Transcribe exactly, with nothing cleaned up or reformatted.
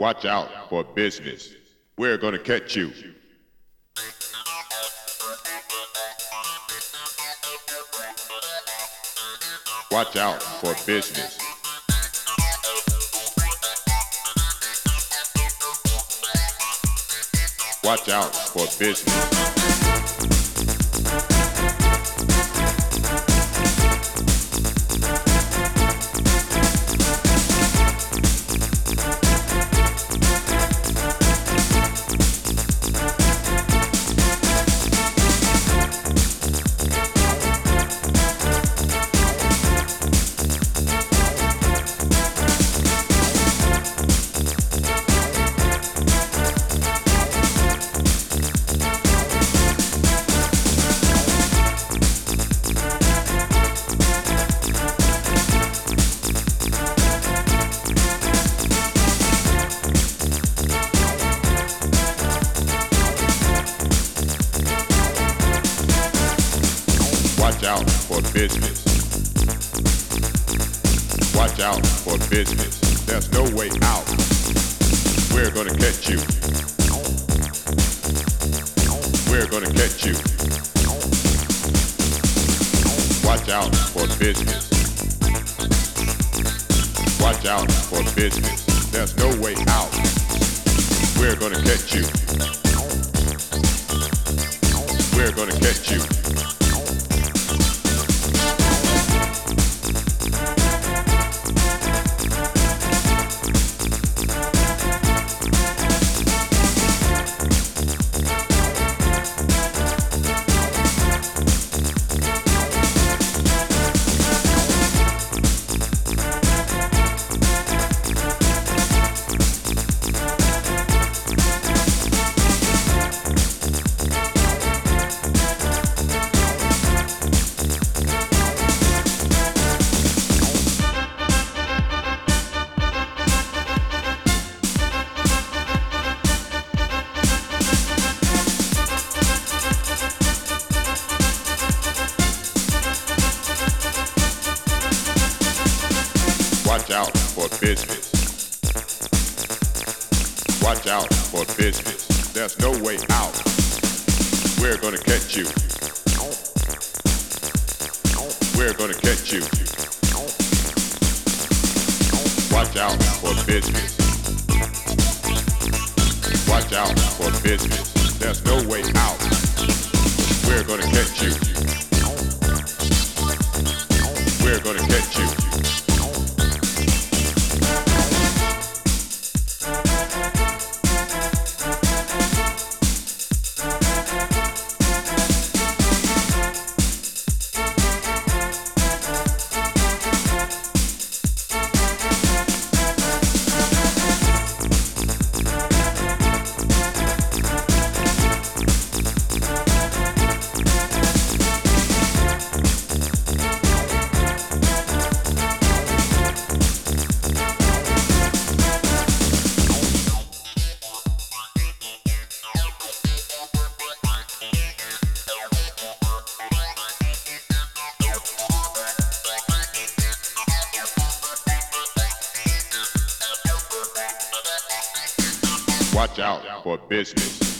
Watch out for business. We're gonna catch you. Watch out for business. Watch out for business. Watch out for business. Watch out for business. There's no way out. We're gonna catch you. We're gonna catch you. Watch out for business. Watch out for business. There's no way out. We're gonna catch you. We're gonna catch you. Watch out for business. Watch out for business. There's no way out. We're gonna catch you. We're gonna catch you. Watch out for business. Watch out for business. There's no way out. We're gonna catch you. We're gonna catch you. Watch out for business.